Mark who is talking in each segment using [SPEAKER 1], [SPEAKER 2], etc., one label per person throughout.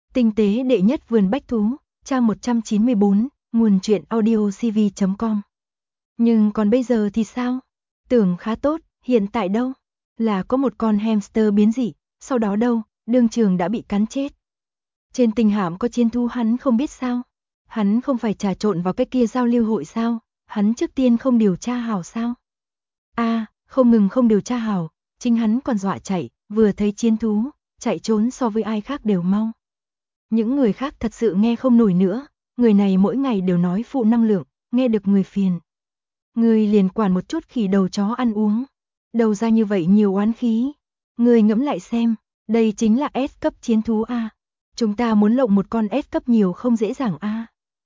[SPEAKER 1] Tinh tế đệ nhất vườn bách thú, trang 194, nguồn truyện audiocv.com. Nhưng còn bây giờ thì sao? Tưởng khá tốt, hiện tại đâu? Là có một con hamster biến dị, sau đó đâu, đương trường đã bị cắn chết. Trên Tinh Hạm có chiến thú hắn không biết sao? Hắn không phải trà trộn vào cái kia giao lưu hội sao? Hắn trước tiên không điều tra hảo sao? Không ngừng không điều tra hảo, chính hắn còn dọa chạy, vừa thấy chiến thú, chạy trốn so với ai khác đều mau. Những người khác thật sự nghe không nổi nữa, người này mỗi ngày đều nói phụ năng lượng, nghe được người phiền. Người liền quản một chút khỉ đầu chó ăn uống, đầu ra như vậy nhiều oán khí. Người ngẫm lại xem, đây chính là S cấp chiến thú A. Chúng ta muốn lộng một con S cấp nhiều không dễ dàng A.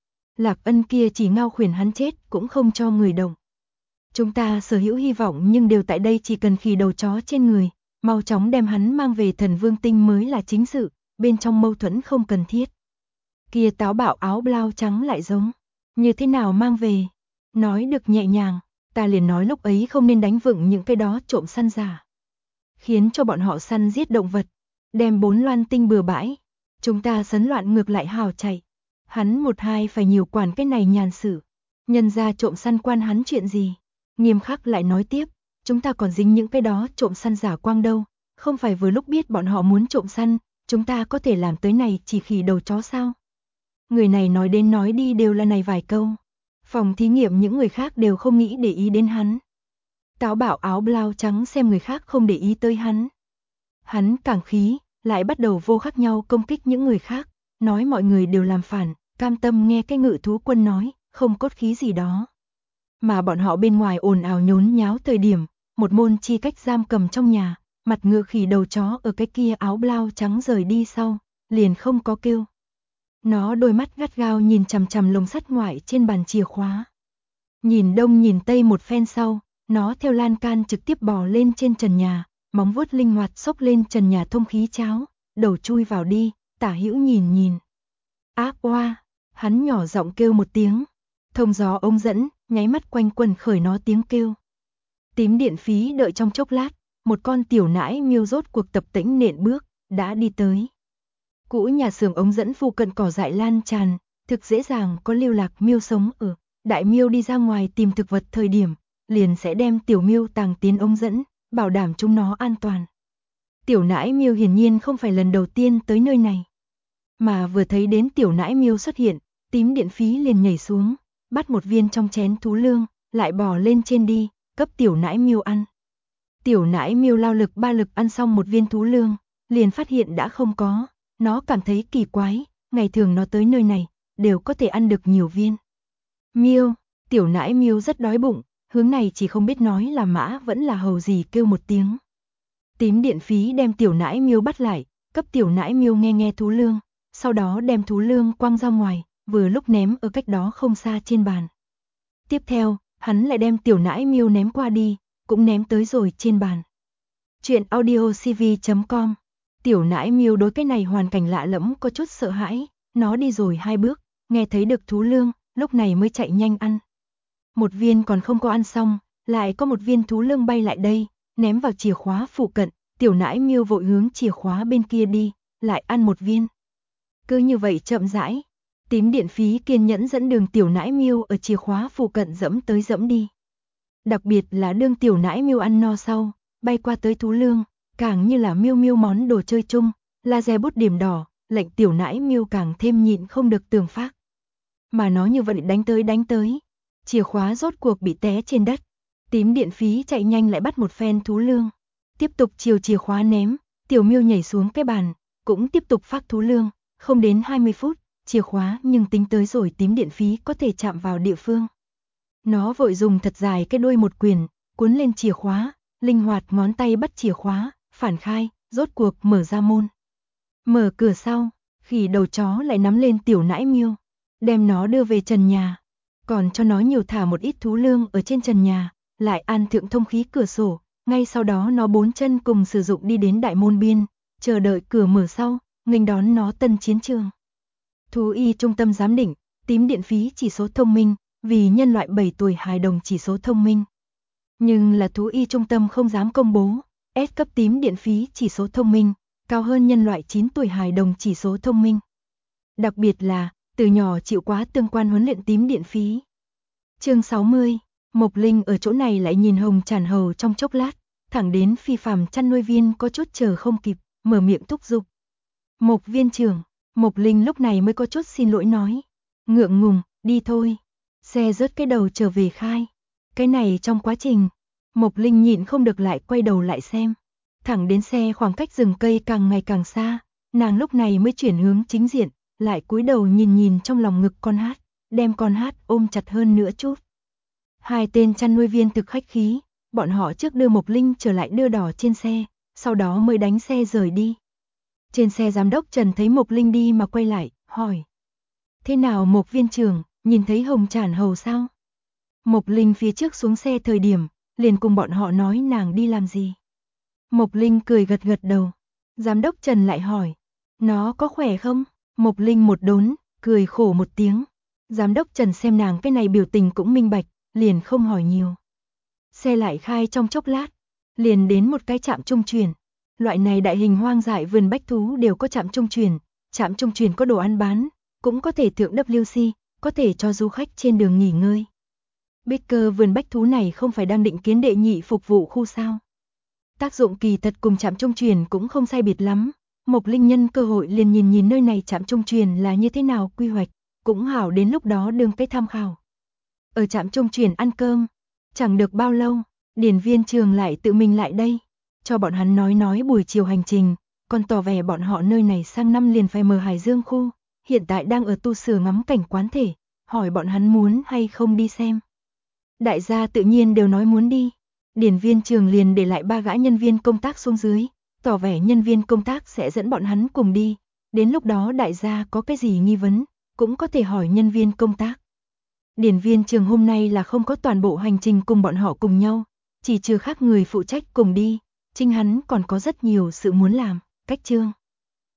[SPEAKER 1] Lạc Ân kia chỉ ngao khuyển hắn chết cũng không cho người động. Chúng ta sở hữu hy vọng nhưng đều tại đây, chỉ cần khỉ đầu chó trên người, mau chóng đem hắn mang về Thần Vương Tinh mới là chính sự, bên trong mâu thuẫn không cần thiết. Kia táo bạo áo blau trắng lại giống, như thế nào mang về? Nói được nhẹ nhàng, ta liền nói lúc ấy không nên đánh vựng những cái đó trộm săn giả. Khiến cho bọn họ săn giết động vật, đem 4 loan tinh bừa bãi. Chúng ta sấn loạn ngược lại hào chạy. Hắn một hai phải nhiều quản cái này nhàn sự. Nhân ra trộm săn quan hắn chuyện gì? Nghiêm khắc lại nói tiếp, chúng ta còn dính những cái đó trộm săn giả quang đâu. Không phải vừa lúc biết bọn họ muốn trộm săn, chúng ta có thể làm tới này chỉ khỉ đầu chó sao? Người này nói đến nói đi đều là này vài câu. Phòng thí nghiệm những người khác đều không nghĩ để ý đến hắn. Táo bạo áo blau trắng xem người khác không để ý tới hắn. Hắn càng khí, lại bắt đầu vô khác nhau công kích những người khác, nói mọi người đều làm phản, cam tâm nghe cái ngự thú quân nói, không cốt khí gì đó. Mà bọn họ bên ngoài ồn ào nhốn nháo thời điểm, một môn chi cách giam cầm trong nhà, mặt ngựa khỉ đầu chó ở cái kia áo blau trắng rời đi sau, liền không có kêu. Nó đôi mắt gắt gao nhìn chằm chằm lồng sắt ngoại trên bàn chìa khóa. Nhìn đông nhìn tây một phen sau, nó theo lan can trực tiếp bò lên trên trần nhà, móng vuốt linh hoạt xốc lên trần nhà thông khí cháo, đầu chui vào đi, tả hữu nhìn nhìn. Ác oa, hắn nhỏ giọng kêu một tiếng. Thông gió ống dẫn, nháy mắt quanh quần khởi nó tiếng kêu. Tím điện phí đợi trong chốc lát, một con tiểu nãi miêu rốt cuộc tập tễnh nện bước, đã đi tới. Cũ nhà xưởng ống dẫn phụ cận cỏ dại lan tràn, thực dễ dàng có lưu lạc miêu sống ở. Đại miêu đi ra ngoài tìm thực vật thời điểm, liền sẽ đem tiểu miêu tàng tiến ống dẫn, bảo đảm chúng nó an toàn. Tiểu nãi miêu hiển nhiên không phải lần đầu tiên tới nơi này. Mà vừa thấy đến tiểu nãi miêu xuất hiện, tím điện phí liền nhảy xuống, bắt một viên trong chén thú lương, lại bò lên trên đi, cấp tiểu nãi miêu ăn. Tiểu nãi miêu lao lực ba lực ăn xong một viên thú lương, liền phát hiện đã không có, nó cảm thấy kỳ quái, ngày thường nó tới nơi này, đều có thể ăn được nhiều viên. Miêu, tiểu nãi miêu rất đói bụng, hướng này chỉ không biết nói là mã vẫn là hầu gì kêu một tiếng. Tím điện phí đem tiểu nãi miêu bắt lại, cấp tiểu nãi miêu nghe nghe thú lương, sau đó đem thú lương quăng ra ngoài, vừa lúc ném ở cách đó không xa trên bàn. Tiếp theo, hắn lại đem tiểu nãi miêu ném qua đi, cũng ném tới rồi trên bàn. Chuyện audiocv.com. Tiểu nãi miêu đối cái này hoàn cảnh lạ lẫm có chút sợ hãi, nó đi rồi 2 bước, nghe thấy được thú lương, lúc này mới chạy nhanh ăn. Một viên còn không có ăn xong, lại có một viên thú lương bay lại đây, ném vào chìa khóa phụ cận, tiểu nãi miêu vội hướng chìa khóa bên kia đi, lại ăn một viên. Cứ như vậy chậm rãi, tím điện phí kiên nhẫn dẫn đường tiểu nãi miêu ở chìa khóa phụ cận dẫm tới dẫm đi. Đặc biệt là đương tiểu nãi miêu ăn no sau, bay qua tới thú lương, càng như là miêu miêu món đồ chơi chung, laser bút điểm đỏ, lệnh tiểu nãi miêu càng thêm nhịn không được tường phác. Mà nó như vậy đánh tới, chìa khóa rốt cuộc bị té trên đất. Tím điện phí chạy nhanh lại bắt một phen thú lương, tiếp tục chiều chìa khóa ném, tiểu miêu nhảy xuống cái bàn, cũng tiếp tục phát thú lương, không đến 20 phút, chìa khóa nhưng tính tới rồi tím điện phí có thể chạm vào địa phương. Nó vội dùng thật dài cái đuôi một quyền, cuốn lên chìa khóa, linh hoạt ngón tay bắt chìa khóa, phản khai, rốt cuộc mở ra môn. Mở cửa sau, khỉ đầu chó lại nắm lên tiểu nãi miêu, đem nó đưa về trần nhà, còn cho nó nhiều thả một ít thú lương ở trên trần nhà, lại an thượng thông khí cửa sổ, ngay sau đó nó 4 chân cùng sử dụng đi đến đại môn biên, chờ đợi cửa mở sau, nghênh đón nó tân chiến trường. Thú y trung tâm giám định, tím điện phí chỉ số thông minh, vì nhân loại 7 tuổi hài đồng chỉ số thông minh. Nhưng là thú y trung tâm không dám công bố, S cấp tím điện phí chỉ số thông minh, cao hơn nhân loại 9 tuổi hài đồng chỉ số thông minh. đặc biệt là, từ nhỏ chịu quá tương quan huấn luyện tím điện phí. Chương 60, Mộc Linh ở chỗ này lại nhìn Hồng Trản Hầu trong chốc lát, thẳng đến Phi Phàm chăn nuôi viên có chút chờ không kịp, mở miệng thúc giục. Mộc viên trưởng, Mộc Linh lúc này mới có chút xin lỗi nói. Ngượng ngùng, đi thôi. Xe rớt cái đầu trở về khai. Cái này trong quá trình, Mộc Linh nhịn không được lại quay đầu lại xem. Thẳng đến xe khoảng cách rừng cây càng ngày càng xa, nàng lúc này mới chuyển hướng chính diện, lại cúi đầu nhìn nhìn trong lòng ngực con hát, đem con hát ôm chặt hơn nữa chút. Hai tên chăn nuôi viên thực khách khí, bọn họ trước đưa Mộc Linh trở lại đưa đỏ trên xe, sau đó mới đánh xe rời đi. Trên xe giám đốc Trần thấy Mộc Linh đi mà quay lại, hỏi. Thế nào Mộc viên trưởng, nhìn thấy Hồng Trản Hầu sao? Mộc Linh phía trước xuống xe thời điểm, liền cùng bọn họ nói nàng đi làm gì. Mộc Linh cười gật gật đầu. Giám đốc Trần lại hỏi. Nó có khỏe không? Mộc Linh một đốn, cười khổ một tiếng. Giám đốc Trần xem nàng cái này biểu tình cũng minh bạch, liền không hỏi nhiều. Xe lại khai trong chốc lát, liền đến một cái trạm trung chuyển. Loại này đại hình hoang dại vườn bách thú đều có trạm trung chuyển. Trạm trung chuyển có đồ ăn bán, cũng có thể thượng WC, có thể cho du khách trên đường nghỉ ngơi. Baker vườn bách thú này không phải đang định kiến đệ nhị phục vụ khu sao? Tác dụng kỳ thật cùng trạm trung chuyển cũng không sai biệt lắm. Mộc Linh nhân cơ hội liền nhìn nhìn nơi này trạm trung chuyển là như thế nào quy hoạch, cũng hảo đến lúc đó đương cái tham khảo. Ở trạm trung chuyển ăn cơm, chẳng được bao lâu, điển viên trường lại tự mình lại đây, cho bọn hắn nói buổi chiều hành trình, còn tỏ vẻ bọn họ nơi này sang năm liền phải mở Hải Dương khu, hiện tại đang ở tu sửa ngắm cảnh quán thể, hỏi bọn hắn muốn hay không đi xem. Đại gia tự nhiên đều nói muốn đi. Điển viên trường liền để lại 3 gã nhân viên công tác xuống dưới, tỏ vẻ nhân viên công tác sẽ dẫn bọn hắn cùng đi. Đến lúc đó đại gia có cái gì nghi vấn, cũng có thể hỏi nhân viên công tác. Điển viên trường hôm nay là không có toàn bộ hành trình cùng bọn họ cùng nhau, chỉ trừ khác người phụ trách cùng đi, chính hắn còn có rất nhiều sự muốn làm, cách chương.